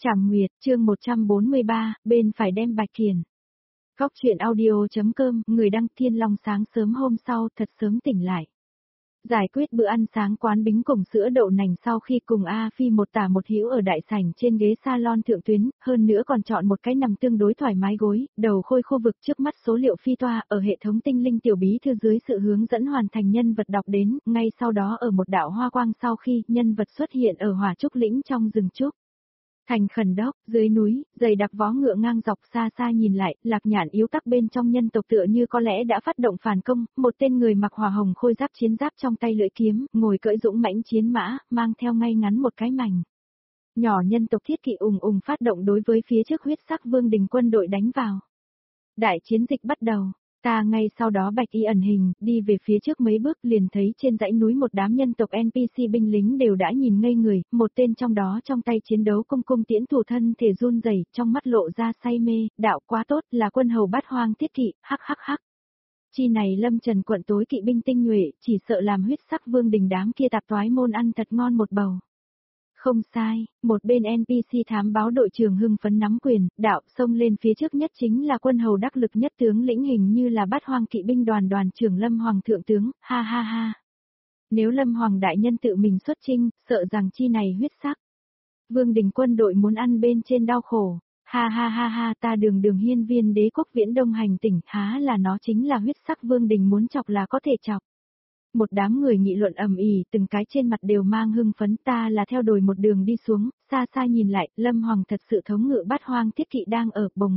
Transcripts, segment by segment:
Trảm Nguyệt, chương 143, bên phải đem Bạch Kiền. Góc chuyện audio.com, người đăng Thiên Long sáng sớm hôm sau thật sớm tỉnh lại. Giải quyết bữa ăn sáng quán bính cùng sữa đậu nành sau khi cùng A Phi một tả một hữu ở đại sảnh trên ghế salon thượng tuyến, hơn nữa còn chọn một cái nằm tương đối thoải mái gối, đầu khôi khu vực trước mắt số liệu phi toa ở hệ thống tinh linh tiểu bí thư dưới sự hướng dẫn hoàn thành nhân vật đọc đến, ngay sau đó ở một đạo hoa quang sau khi nhân vật xuất hiện ở hỏa trúc lĩnh trong rừng trúc. Thành khẩn đốc, dưới núi, dày đặc vó ngựa ngang dọc xa xa nhìn lại, Lạc Nhạn yếu tắc bên trong nhân tộc tựa như có lẽ đã phát động phản công, một tên người mặc hỏa hồng khôi giáp chiến giáp trong tay lưỡi kiếm, ngồi cưỡi dũng mãnh chiến mã, mang theo ngay ngắn một cái mảnh. Nhỏ nhân tộc thiết kỵ ùng phát động đối với phía trước huyết sắc vương đình quân đội đánh vào. Đại chiến dịch bắt đầu. Ta ngay sau đó bạch y ẩn hình, đi về phía trước mấy bước liền thấy trên dãy núi một đám nhân tộc NPC binh lính đều đã nhìn ngây người, một tên trong đó trong tay chiến đấu cung tiễn thủ thân thể run rẩy, trong mắt lộ ra say mê, đạo quá tốt là quân hầu bát hoang thiết kỵ, hắc. Chi này lâm trần quận tối kỵ binh tinh nhuệ, chỉ sợ làm huyết sắc vương đình đám kia tạp toái môn ăn thật ngon một bầu. Không sai, một bên NPC thám báo đội trưởng hưng phấn nắm quyền, đạo xông lên phía trước nhất chính là quân hầu đắc lực nhất tướng lĩnh hình như là bát hoang kỵ binh đoàn trưởng Lâm Hoàng thượng tướng, ha. Nếu Lâm Hoàng đại nhân tự mình xuất chinh, sợ rằng chi này huyết sắc. Vương đình quân đội muốn ăn bên trên đau khổ, ha, ta đường hiên viên đế quốc viễn đông hành tỉnh, há là nó chính là huyết sắc vương đình muốn chọc là có thể chọc. Một đám người nghị luận ầm ĩ, từng cái trên mặt đều mang hưng phấn, ta là theo đồi một đường đi xuống, xa nhìn lại, Lâm Hoàng thật sự thống ngự bát hoang thiết kỵ đang ở bồng.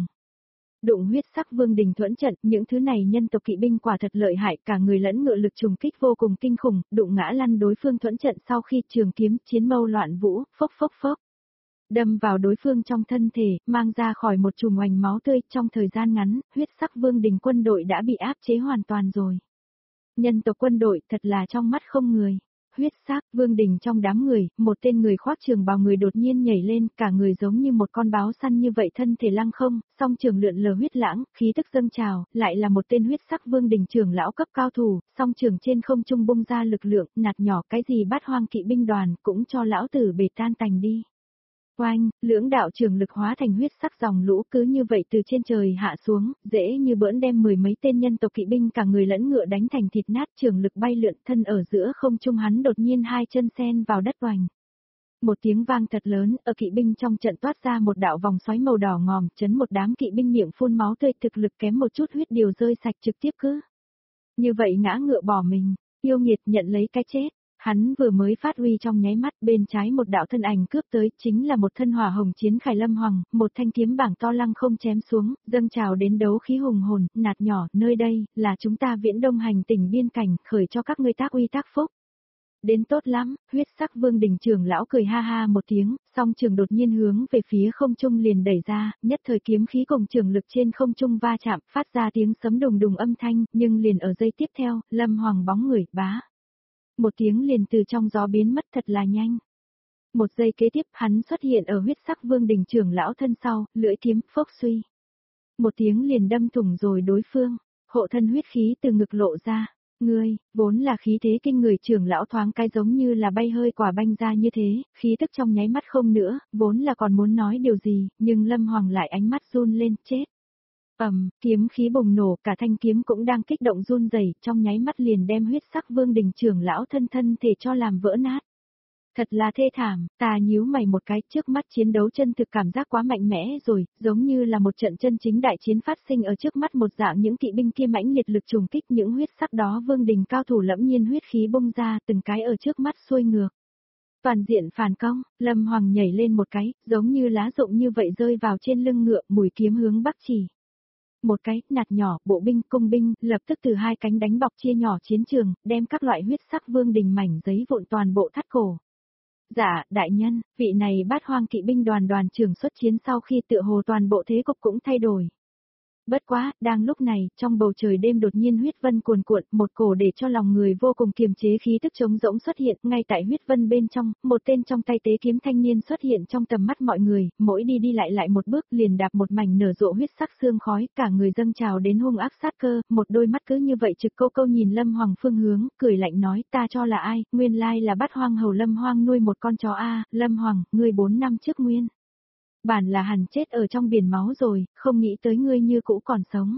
Đụng huyết sắc vương đình thuẫn trận, những thứ này nhân tộc kỵ binh quả thật lợi hại, cả người lẫn ngựa lực trùng kích vô cùng kinh khủng, đụng ngã lăn đối phương thuẫn trận sau khi trường kiếm, chiến mâu loạn vũ, phốc. Đâm vào đối phương trong thân thể, mang ra khỏi một chùm oành máu tươi, trong thời gian ngắn, huyết sắc vương đình quân đội đã bị áp chế hoàn toàn rồi. Nhân tộc quân đội thật là trong mắt không người. Huyết sắc, vương đình trong đám người, một tên người khoác trường bào người đột nhiên nhảy lên, cả người giống như một con báo săn như vậy thân thể lăng không, song trường lượn lờ huyết lãng, khí tức dâng trào, lại là một tên huyết sắc vương đình trưởng lão cấp cao thủ, song trường trên không trung bung ra lực lượng, nạt nhỏ cái gì bát hoang kỵ binh đoàn, cũng cho lão tử bể tan tành đi. Oanh, lưỡng đạo trường lực hóa thành huyết sắc dòng lũ cứ như vậy từ trên trời hạ xuống, dễ như bỡn đem mười mấy tên nhân tộc kỵ binh cả người lẫn ngựa đánh thành thịt nát, trường lực bay lượn thân ở giữa không trung hắn đột nhiên hai chân sen vào đất oành. Một tiếng vang thật lớn, ở kỵ binh trong trận toát ra một đạo vòng xoáy màu đỏ ngòm, chấn một đám kỵ binh miệng phun máu tươi, thực lực kém một chút huyết điều rơi sạch trực tiếp cứ. Như vậy ngã ngựa bỏ mình, yêu nghiệt nhận lấy cái chết. Hắn vừa mới phát huy trong nháy mắt, bên trái một đạo thân ảnh cướp tới, chính là một thân hỏa hồng chiến khải Lâm Hoàng, một thanh kiếm bảng to lăng không chém xuống, dâng trào đến đấu khí hùng hồn, nạt nhỏ, nơi đây, là chúng ta viễn đông hành tỉnh biên cảnh, khởi cho các ngươi tác uy tác phúc. Đến tốt lắm, huyết sắc vương đình trưởng lão cười ha một tiếng, song trường đột nhiên hướng về phía không trung liền đẩy ra, nhất thời kiếm khí cùng trường lực trên không trung va chạm, phát ra tiếng sấm đùng âm thanh, nhưng liền ở giây tiếp theo, Lâm Hoàng bóng người, bá. Một tiếng liền từ trong gió biến mất thật là nhanh. Một giây kế tiếp hắn xuất hiện ở huyết sắc vương đình trưởng lão thân sau, lưỡi kiếm phốc suy. Một tiếng liền đâm thủng rồi đối phương, hộ thân huyết khí từ ngực lộ ra. Ngươi, vốn là khí thế kinh người trưởng lão thoáng cái giống như là bay hơi quả banh ra như thế, khí tức trong nháy mắt không nữa, vốn là còn muốn nói điều gì, nhưng Lâm Hoàng lại ánh mắt run lên, chết. Kiếm khí bùng nổ, cả thanh kiếm cũng đang kích động run rẩy, trong nháy mắt liền đem huyết sắc vương đình trưởng lão thân thể cho làm vỡ nát. Thật là thê thảm, ta nhíu mày một cái, trước mắt chiến đấu chân thực cảm giác quá mạnh mẽ rồi, giống như là một trận chân chính đại chiến phát sinh ở trước mắt một dạng những kỵ binh kia mãnh liệt lực trùng kích những huyết sắc đó vương đình cao thủ lẫm nhiên huyết khí bung ra, từng cái ở trước mắt xuôi ngược. Toàn diện phản công, Lâm Hoàng nhảy lên một cái, giống như lá rụng như vậy rơi vào trên lưng ngựa, mũi kiếm hướng bắc chỉ. Một cái, nạt nhỏ, bộ binh, cung binh, lập tức từ hai cánh đánh bọc chia nhỏ chiến trường, đem các loại huyết sắc vương đình mảnh giấy vụn toàn bộ thắt cổ. Dạ, đại nhân, vị này bát hoang kỵ binh đoàn trưởng xuất chiến sau khi tựa hồ toàn bộ thế cục cũng thay đổi. Bất quá, đang lúc này, trong bầu trời đêm đột nhiên huyết vân cuồn cuộn, một cổ để cho lòng người vô cùng kiềm chế khí tức trống rỗng xuất hiện, ngay tại huyết vân bên trong, một tên trong tay tế kiếm thanh niên xuất hiện trong tầm mắt mọi người, mỗi đi lại một bước liền đạp một mảnh nở rộ huyết sắc sương khói, cả người dâng trào đến hung ác sát cơ, một đôi mắt cứ như vậy trực câu nhìn Lâm Hoàng phương hướng, cười lạnh nói, ta cho là ai, nguyên lai là bát hoang hầu Lâm Hoang nuôi một con chó a, Lâm Hoàng, ngươi 4 năm trước nguyên. Bản là hẳn chết ở trong biển máu rồi, không nghĩ tới ngươi như cũ còn sống.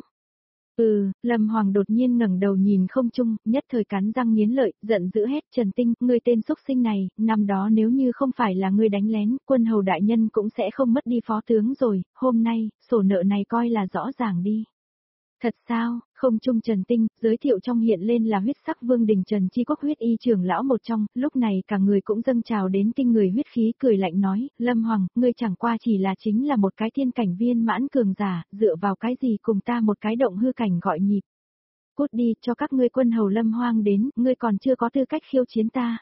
Lâm Hoàng đột nhiên ngẩng đầu nhìn không trung, nhất thời cắn răng nghiến lợi, giận dữ hét Trần Tinh, ngươi tên xúc sinh này, năm đó nếu như không phải là ngươi đánh lén, quân hầu đại nhân cũng sẽ không mất đi phó tướng rồi, hôm nay, sổ nợ này coi là rõ ràng đi. Thật sao, không trung Trần Tinh, giới thiệu trong hiện lên là huyết sắc vương đình Trần Chi Quốc huyết y trưởng lão một trong, lúc này cả người cũng dâng trào đến kinh người huyết khí cười lạnh nói, Lâm Hoàng, ngươi chẳng qua chỉ là chính là một cái thiên cảnh viên mãn cường giả, dựa vào cái gì cùng ta một cái động hư cảnh gọi nhịp. Cút đi, cho các ngươi quân hầu Lâm Hoang đến, ngươi còn chưa có tư cách khiêu chiến ta.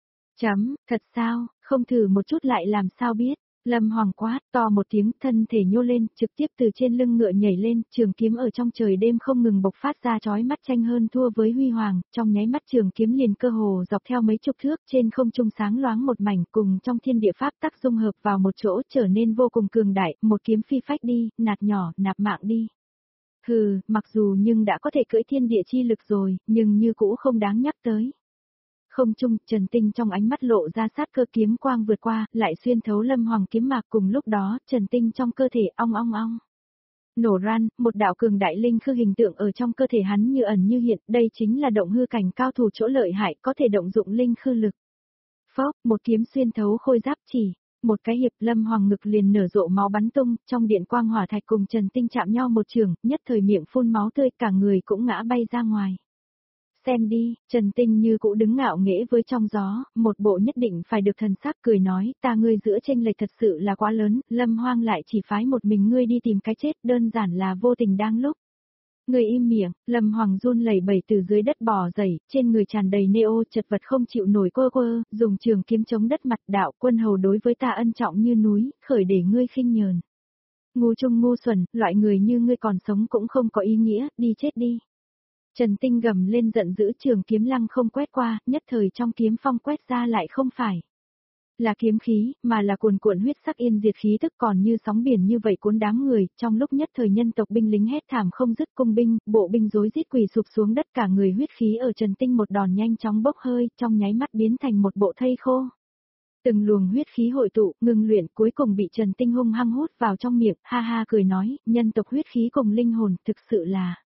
Thật sao, không thử một chút lại làm sao biết. Lâm Hoàng quát to một tiếng, thân thể nhô lên, trực tiếp từ trên lưng ngựa nhảy lên, trường kiếm ở trong trời đêm không ngừng bộc phát ra chói mắt tranh hơn thua với huy hoàng, trong nháy mắt trường kiếm liền cơ hồ dọc theo mấy chục thước trên không trung sáng loáng một mảnh cùng trong thiên địa pháp tắc dung hợp vào một chỗ trở nên vô cùng cường đại, một kiếm phi phách đi, nạt nhỏ, nạp mạng đi. Hừ, mặc dù nhưng đã có thể cưỡi thiên địa chi lực rồi, nhưng như cũ không đáng nhắc tới. Không trung, Trần Tinh trong ánh mắt lộ ra sát cơ kiếm quang vượt qua, lại xuyên thấu Lâm Hoàng kiếm mạc cùng lúc đó, Trần Tinh trong cơ thể ong ong ong. Nổ ran, một đạo cường đại linh khư hình tượng ở trong cơ thể hắn như ẩn như hiện, đây chính là động hư cảnh cao thủ chỗ lợi hại có thể động dụng linh khư lực. Phốc, một kiếm xuyên thấu khôi giáp chỉ, một cái hiệp Lâm Hoàng ngực liền nở rộ máu bắn tung, trong điện quang hỏa thạch cùng Trần Tinh chạm nhau một trường, nhất thời miệng phun máu tươi cả người cũng ngã bay ra ngoài. Xem đi, Trần Tinh như cũ đứng ngạo nghễ với trong gió, một bộ nhất định phải được thần sắc cười nói, ta ngươi giữa chênh lệch thật sự là quá lớn, Lâm Hoang lại chỉ phái một mình ngươi đi tìm cái chết, đơn giản là vô tình đang lúc. Người im miệng, Lâm Hoàng run lẩy bẩy từ dưới đất bò dậy, trên người tràn đầy neo chật vật không chịu nổi quơ quơ, dùng trường kiếm chống đất mặt đạo quân hầu đối với ta ân trọng như núi, khởi để ngươi khinh nhờn. Ngu trung ngu xuẩn, loại người như ngươi còn sống cũng không có ý nghĩa, đi chết đi. Trần Tinh gầm lên giận dữ trường kiếm lăng không quét qua, nhất thời trong kiếm phong quét ra lại không phải là kiếm khí, mà là cuồn cuộn huyết sắc yên diệt khí tức còn như sóng biển như vậy cuốn đám người, trong lúc nhất thời nhân tộc binh lính hét thảm không dứt cung binh, bộ binh rối rít quỳ sụp xuống đất cả người huyết khí ở Trần Tinh một đòn nhanh chóng bốc hơi, trong nháy mắt biến thành một bộ thây khô. Từng luồng huyết khí hội tụ, ngừng luyện cuối cùng bị Trần Tinh hung hăng hút vào trong miệng, ha ha cười nói, nhân tộc huyết khí cùng linh hồn thực sự là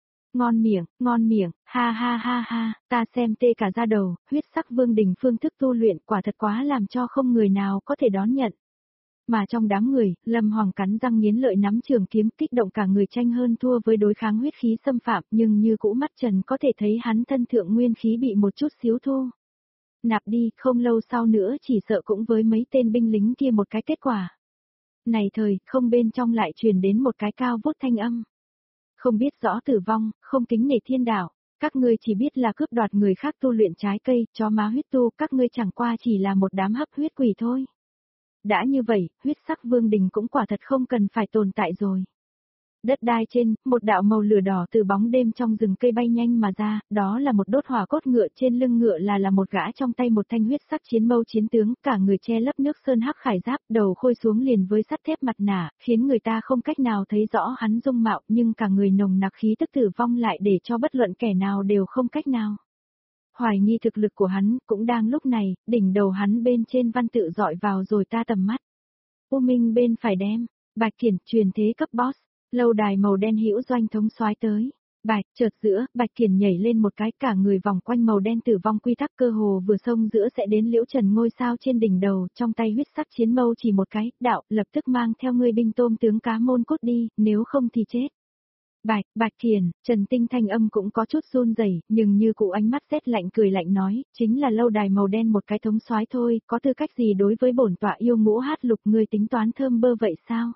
ngon miệng, ha ha ha ha, ta xem tê cả da đầu, huyết sắc vương đình phương thức tu luyện quả thật quá làm cho không người nào có thể đón nhận. Mà trong đám người, Lâm Hoàng cắn răng nghiến lợi nắm trường kiếm kích động cả người tranh hơn thua với đối kháng huyết khí xâm phạm nhưng như cũ mắt Trần có thể thấy hắn thân thượng nguyên khí bị một chút xíu thu. Nạp đi, không lâu sau nữa chỉ sợ cũng với mấy tên binh lính kia một cái kết quả. Này thời, không bên trong lại truyền đến một cái cao vút thanh âm. Không biết rõ tử vong, không kính nể thiên đạo, các ngươi chỉ biết là cướp đoạt người khác tu luyện trái cây, chó má huyết tu, các ngươi chẳng qua chỉ là một đám hấp huyết quỷ thôi. Đã như vậy, huyết sắc vương đình cũng quả thật không cần phải tồn tại rồi. Đất đai trên, một đạo màu lửa đỏ từ bóng đêm trong rừng cây bay nhanh mà ra, đó là một đốt hỏa cốt ngựa trên lưng ngựa là một gã trong tay một thanh huyết sắc chiến mâu chiến tướng, cả người che lấp nước sơn hắc khải giáp, đầu khôi xuống liền với sắt thép mặt nạ, khiến người ta không cách nào thấy rõ hắn dung mạo, nhưng cả người nồng nặc khí tức tử vong lại để cho bất luận kẻ nào đều không cách nào hoài nghi thực lực của hắn, cũng đang lúc này, đỉnh đầu hắn bên trên văn tự dọi vào rồi ta tầm mắt. U Minh bên phải đem, Bạch Kiển, truyền thế cấp boss. Lâu đài màu đen hữu doanh thống soái tới. Bạch, chợt giữa, Bạch Kiển nhảy lên một cái cả người vòng quanh màu đen tử vong quy tắc cơ hồ vừa xông giữa sẽ đến Liễu Trần ngôi sao trên đỉnh đầu, trong tay huyết sắc chiến mâu chỉ một cái, đạo, lập tức mang theo ngươi binh tôm tướng cá môn cút đi, nếu không thì chết. Bạch Kiển, Trần Tinh thanh âm cũng có chút run rẩy, nhưng như cụ ánh mắt rét lạnh cười lạnh nói, chính là lâu đài màu đen một cái thống soái thôi, có tư cách gì đối với bổn tọa yêu ngũ hát lục ngươi tính toán thơm bơ vậy sao?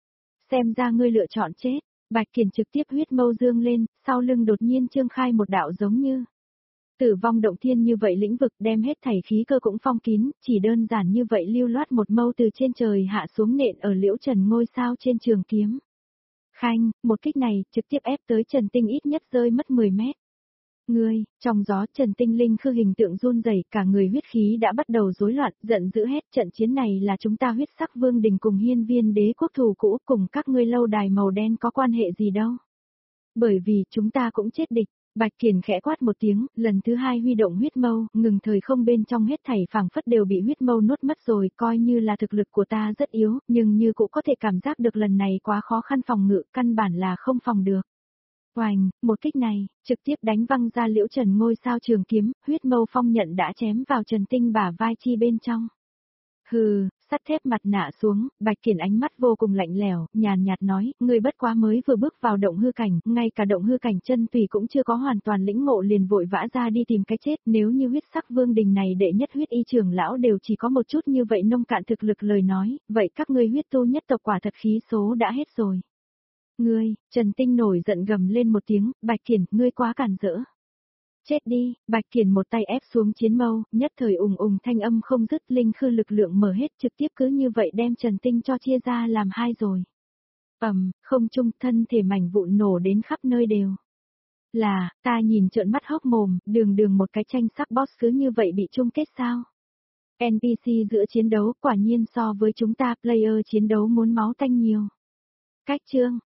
Xem ra ngươi lựa chọn chết, Bạch Kiển trực tiếp huyết mâu dương lên, sau lưng đột nhiên trương khai một đạo giống như tử vong động thiên như vậy lĩnh vực đem hết thảy khí cơ cũng phong kín, chỉ đơn giản như vậy lưu loát một mâu từ trên trời hạ xuống nện ở Liễu Trần ngôi sao trên trường kiếm. Khanh, một kích này trực tiếp ép tới Trần Tinh ít nhất rơi mất 10 mét. Ngươi, trong gió Trần Tinh linh khư hình tượng run rẩy, cả người huyết khí đã bắt đầu rối loạn, giận dữ hét trận chiến này là chúng ta huyết sắc vương đình cùng hiên viên đế quốc thù cũ cùng các ngươi lâu đài màu đen có quan hệ gì đâu. Bởi vì chúng ta cũng chết địch, Bạch Kiền khẽ quát một tiếng, lần thứ hai huy động huyết mâu, ngừng thời không bên trong hết thảy phảng phất đều bị huyết mâu nuốt mất rồi, coi như là thực lực của ta rất yếu, nhưng như cũng có thể cảm giác được lần này quá khó khăn phòng ngự, căn bản là không phòng được. Oành, một kích này, trực tiếp đánh văng ra Liễu Trần ngôi sao trường kiếm, huyết mâu phong nhận đã chém vào Trần Tinh bả vai chi bên trong. Hừ, sắt thép mặt nạ xuống, Bạch Kiền ánh mắt vô cùng lạnh lẽo, nhàn nhạt nói, ngươi bất quá mới vừa bước vào động hư cảnh, ngay cả động hư cảnh chân tùy cũng chưa có hoàn toàn lĩnh ngộ liền vội vã ra đi tìm cái chết, nếu như huyết sắc vương đình này đệ nhất huyết y trưởng lão đều chỉ có một chút như vậy nông cạn thực lực lời nói, vậy các ngươi huyết tu nhất tộc quả thật khí số đã hết rồi. Ngươi, Trần Tinh nổi giận gầm lên một tiếng, Bạch Kiền, ngươi quá cản rỡ. Chết đi, Bạch Kiền một tay ép xuống chiến mâu, nhất thời ùng ùng thanh âm không dứt, linh khư lực lượng mở hết, trực tiếp cứ như vậy đem Trần Tinh cho chia ra làm hai rồi. Không trung, thân thể mảnh vụn nổ đến khắp nơi đều. Là, ta nhìn trợn mắt hốc mồm, đường một cái tranh sắc boss cứ như vậy bị chung kết sao? NPC giữa chiến đấu quả nhiên so với chúng ta player chiến đấu muốn máu tanh nhiều. Cách chương